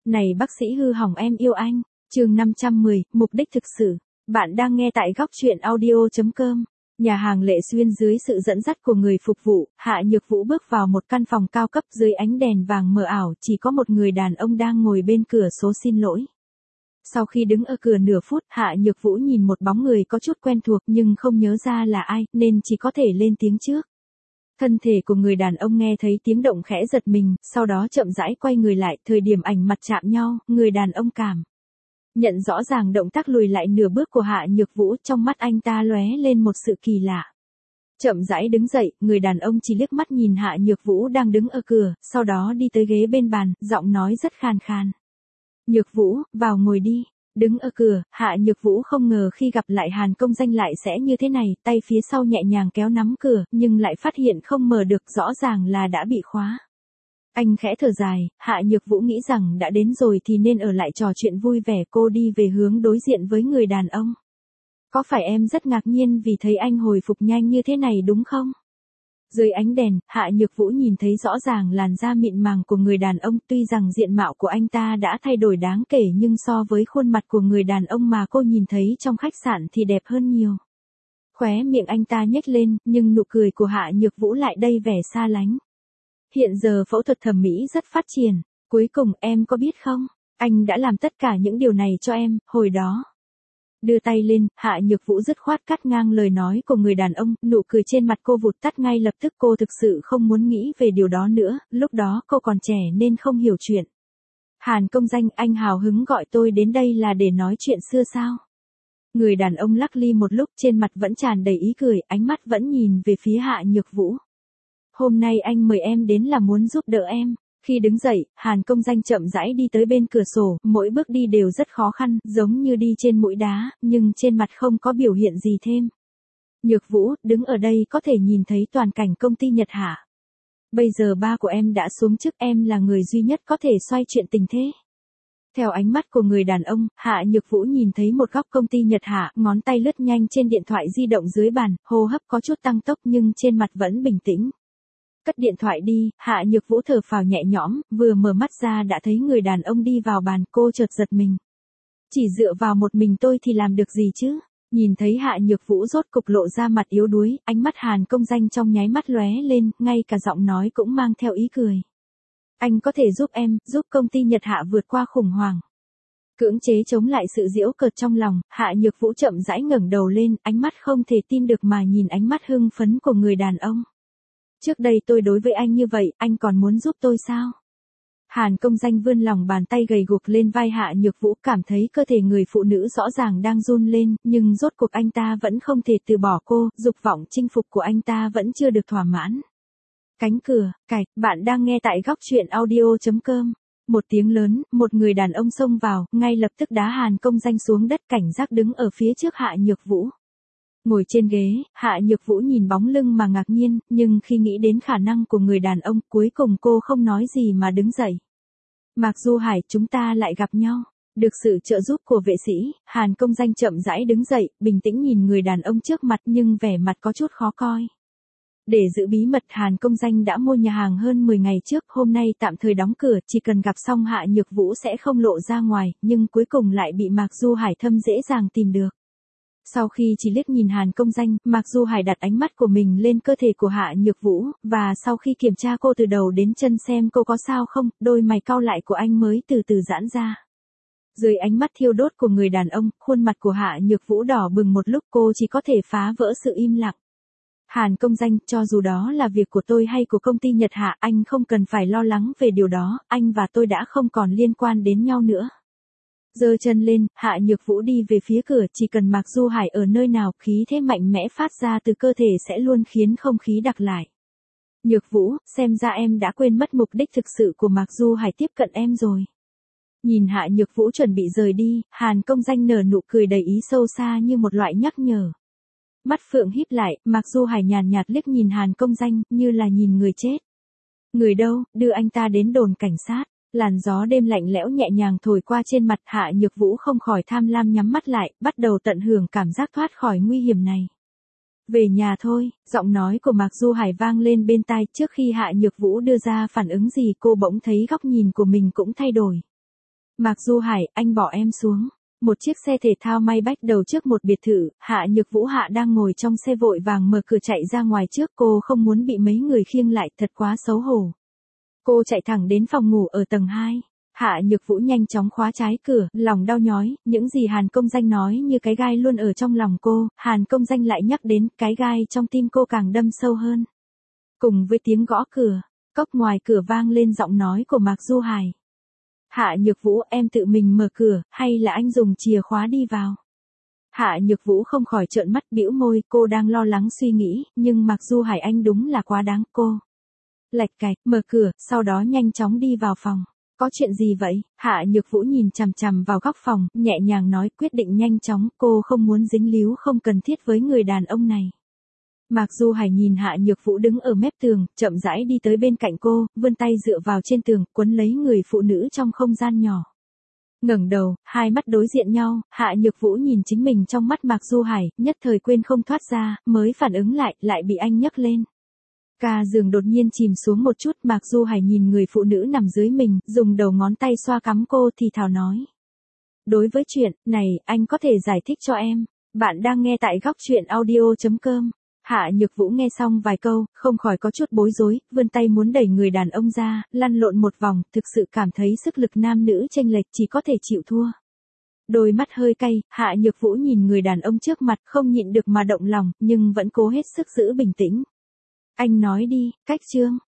Này bác sĩ hư hỏng em yêu anh. Chương 510, mục đích thực sự. Bạn đang nghe tại góc truyện audio.com. Nhà hàng Lệ Xuyên dưới sự dẫn dắt của người phục vụ, Hạ Nhược Vũ bước vào một căn phòng cao cấp dưới ánh đèn vàng mờ ảo, chỉ có một người đàn ông đang ngồi bên cửa số xin lỗi. Sau khi đứng ở cửa nửa phút, Hạ Nhược Vũ nhìn một bóng người có chút quen thuộc nhưng không nhớ ra là ai, nên chỉ có thể lên tiếng trước. Thân thể của người đàn ông nghe thấy tiếng động khẽ giật mình, sau đó chậm rãi quay người lại, thời điểm ảnh mặt chạm nhau, người đàn ông cảm nhận rõ ràng động tác lùi lại nửa bước của Hạ Nhược Vũ, trong mắt anh ta lóe lên một sự kỳ lạ. Chậm rãi đứng dậy, người đàn ông chỉ liếc mắt nhìn Hạ Nhược Vũ đang đứng ở cửa, sau đó đi tới ghế bên bàn, giọng nói rất khàn khàn. Nhược Vũ, vào ngồi đi. Đứng ở cửa, Hạ Nhược Vũ không ngờ khi gặp lại Hàn Công Danh lại sẽ như thế này, tay phía sau nhẹ nhàng kéo nắm cửa, nhưng lại phát hiện không mở được, rõ ràng là đã bị khóa. Anh khẽ thở dài, Hạ Nhược Vũ nghĩ rằng đã đến rồi thì nên ở lại trò chuyện vui vẻ, cô đi về hướng đối diện với người đàn ông. Có phải em rất ngạc nhiên vì thấy anh hồi phục nhanh như thế này đúng không? Dưới ánh đèn, Hạ Nhược Vũ nhìn thấy rõ ràng làn da mịn màng của người đàn ông, tuy rằng diện mạo của anh ta đã thay đổi đáng kể nhưng so với khuôn mặt của người đàn ông mà cô nhìn thấy trong khách sạn thì đẹp hơn nhiều. Khóe miệng anh ta nhếch lên, nhưng nụ cười của Hạ Nhược Vũ lại đầy vẻ xa lánh. Hiện giờ phẫu thuật thẩm mỹ rất phát triển, cuối cùng em có biết không, anh đã làm tất cả những điều này cho em, hồi đó. Đưa tay lên, Hạ Nhược Vũ dứt khoát cắt ngang lời nói của người đàn ông, nụ cười trên mặt cô vụt tắt ngay lập tức, cô thực sự không muốn nghĩ về điều đó nữa, lúc đó cô còn trẻ nên không hiểu chuyện. Hàn Công Danh, anh hào hứng gọi tôi đến đây là để nói chuyện xưa sao? Người đàn ông lắc ly một lúc, trên mặt vẫn tràn đầy ý cười, ánh mắt vẫn nhìn về phía Hạ Nhược Vũ. Hôm nay anh mời em đến là muốn giúp đỡ em. Khi đứng dậy, Hàn Công Danh chậm rãi đi tới bên cửa sổ, mỗi bước đi đều rất khó khăn, giống như đi trên mũi đá, nhưng trên mặt không có biểu hiện gì thêm. Nhược Vũ, đứng ở đây có thể nhìn thấy toàn cảnh công ty Nhật Hạ. Bây giờ ba của em đã xuống chức, em là người duy nhất có thể xoay chuyện tình thế. Theo ánh mắt của người đàn ông, Hạ Nhược Vũ nhìn thấy một góc công ty Nhật Hạ, ngón tay lướt nhanh trên điện thoại di động dưới bàn, hô hấp có chút tăng tốc nhưng trên mặt vẫn bình tĩnh. Cất điện thoại đi, Hạ Nhược Vũ thở phào nhẹ nhõm, vừa mở mắt ra đã thấy người đàn ông đi vào bàn, cô chợt giật mình. Chỉ dựa vào một mình tôi thì làm được gì chứ? Nhìn thấy Hạ Nhược Vũ rốt cục lộ ra mặt yếu đuối, ánh mắt Hàn Công Danh trong nháy mắt lóe lên, ngay cả giọng nói cũng mang theo ý cười. Anh có thể giúp em, giúp công ty Nhật Hạ vượt qua khủng hoảng. Cưỡng chế chống lại sự giễu cợt trong lòng, Hạ Nhược Vũ chậm rãi ngẩng đầu lên, ánh mắt không thể tin được mà nhìn ánh mắt hưng phấn của người đàn ông. Trước đây tôi đối với anh như vậy, anh còn muốn giúp tôi sao? Hàn Công Danh vươn lòng bàn tay gầy guộc lên vai Hạ Nhược Vũ, cảm thấy cơ thể người phụ nữ rõ ràng đang run lên, nhưng rốt cuộc anh ta vẫn không thể từ bỏ cô, dục vọng chinh phục của anh ta vẫn chưa được thỏa mãn. Cánh cửa, cạch, bạn đang nghe tại góc truyện audio.com. Một tiếng lớn, một người đàn ông xông vào, ngay lập tức đá Hàn Công Danh xuống đất, cảnh giác đứng ở phía trước Hạ Nhược Vũ. Ngồi trên ghế, Hạ Nhược Vũ nhìn bóng lưng mà ngạc nhiên, nhưng khi nghĩ đến khả năng của người đàn ông, cuối cùng cô không nói gì mà đứng dậy. Mạc Du Hải, chúng ta lại gặp nhau. Được sự trợ giúp của vệ sĩ, Hàn Công Danh chậm rãi đứng dậy, bình tĩnh nhìn người đàn ông trước mặt nhưng vẻ mặt có chút khó coi. Để giữ bí mật, Hàn Công Danh đã mua nhà hàng hơn 10 ngày trước, hôm nay tạm thời đóng cửa, chỉ cần gặp xong Hạ Nhược Vũ sẽ không lộ ra ngoài, nhưng cuối cùng lại bị Mạc Du Hải thâm dễ dàng tìm được. Sau khi chỉ liếc nhìn Hàn Công Danh, Mạc Du Hải đặt ánh mắt của mình lên cơ thể của Hạ Nhược Vũ, và sau khi kiểm tra cô từ đầu đến chân xem cô có sao không, đôi mày cau lại của anh mới từ từ giãn ra. Dưới ánh mắt thiêu đốt của người đàn ông, khuôn mặt của Hạ Nhược Vũ đỏ bừng một lúc, cô chỉ có thể phá vỡ sự im lặng. Hàn Công Danh, cho dù đó là việc của tôi hay của công ty Nhật Hạ, anh không cần phải lo lắng về điều đó, anh và tôi đã không còn liên quan đến nhau nữa. Giơ chân lên, Hạ Nhược Vũ đi về phía cửa, chỉ cần Mạc Du Hải ở nơi nào, khí thế mạnh mẽ phát ra từ cơ thể sẽ luôn khiến không khí đặc lại. Nhược Vũ, xem ra em đã quên mất mục đích thực sự của Mạc Du Hải tiếp cận em rồi. Nhìn Hạ Nhược Vũ chuẩn bị rời đi, Hàn Công Danh nở nụ cười đầy ý sâu xa như một loại nhắc nhở. Mắt phượng híp lại, Mạc Du Hải nhàn nhạt liếc nhìn Hàn Công Danh, như là nhìn người chết. Người đâu, đưa anh ta đến đồn cảnh sát. Làn gió đêm lạnh lẽo nhẹ nhàng thổi qua trên mặt, Hạ Nhược Vũ không khỏi tham lam nhắm mắt lại, bắt đầu tận hưởng cảm giác thoát khỏi nguy hiểm này. Về nhà thôi, giọng nói của Mạc Du Hải vang lên bên tai, trước khi Hạ Nhược Vũ đưa ra phản ứng gì cô bỗng thấy góc nhìn của mình cũng thay đổi. Mạc Du Hải, anh bỏ em xuống. Một chiếc xe thể thao may bách đầu trước một biệt thự, Hạ Nhược Vũ Hạ đang ngồi trong xe vội vàng mở cửa chạy ra ngoài trước, cô không muốn bị mấy người khiêng lại, thật quá xấu hổ. Cô chạy thẳng đến phòng ngủ ở tầng 2. Hạ Nhược Vũ nhanh chóng khóa trái cửa, lòng đau nhói, những gì Hàn Công Danh nói như cái gai luôn ở trong lòng cô, Hàn Công Danh lại nhắc đến, cái gai trong tim cô càng đâm sâu hơn. Cùng với tiếng gõ cửa, cốc ngoài cửa vang lên giọng nói của Mạc Du Hải. Hạ Nhược Vũ, em tự mình mở cửa, hay là anh dùng chìa khóa đi vào? Hạ Nhược Vũ không khỏi trợn mắt bĩu môi, cô đang lo lắng suy nghĩ, nhưng Mạc Du Hải anh đúng là quá đáng, cô. Lạch cạch, mở cửa, sau đó nhanh chóng đi vào phòng. Có chuyện gì vậy? Hạ Nhược Vũ nhìn chằm chằm vào góc phòng, nhẹ nhàng nói, quyết định nhanh chóng, cô không muốn dính líu không cần thiết với người đàn ông này. Mạc Du Hải nhìn Hạ Nhược Vũ đứng ở mép tường, chậm rãi đi tới bên cạnh cô, vươn tay dựa vào trên tường, quấn lấy người phụ nữ trong không gian nhỏ. Ngẩng đầu, hai mắt đối diện nhau, Hạ Nhược Vũ nhìn chính mình trong mắt Mạc Du Hải, nhất thời quên không thoát ra, mới phản ứng lại bị anh nhấc lên. Ca giường đột nhiên chìm xuống một chút, Mạc Du Hải nhìn người phụ nữ nằm dưới mình, dùng đầu ngón tay xoa cắm cô thì thào nói. Đối với chuyện này, anh có thể giải thích cho em. Bạn đang nghe tại góc truyện audio.com. Hạ Nhược Vũ nghe xong vài câu, không khỏi có chút bối rối, vươn tay muốn đẩy người đàn ông ra, lăn lộn một vòng, thực sự cảm thấy sức lực nam nữ chênh lệch, chỉ có thể chịu thua. Đôi mắt hơi cay, Hạ Nhược Vũ nhìn người đàn ông trước mặt, không nhịn được mà động lòng, nhưng vẫn cố hết sức giữ bình tĩnh. Anh nói đi, cách chương.